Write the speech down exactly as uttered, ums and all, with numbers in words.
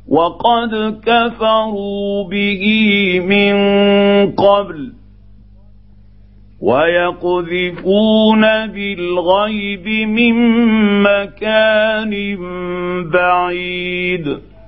وقد كفروا به من قبل ويقذفون بالغيب من مكان بعيد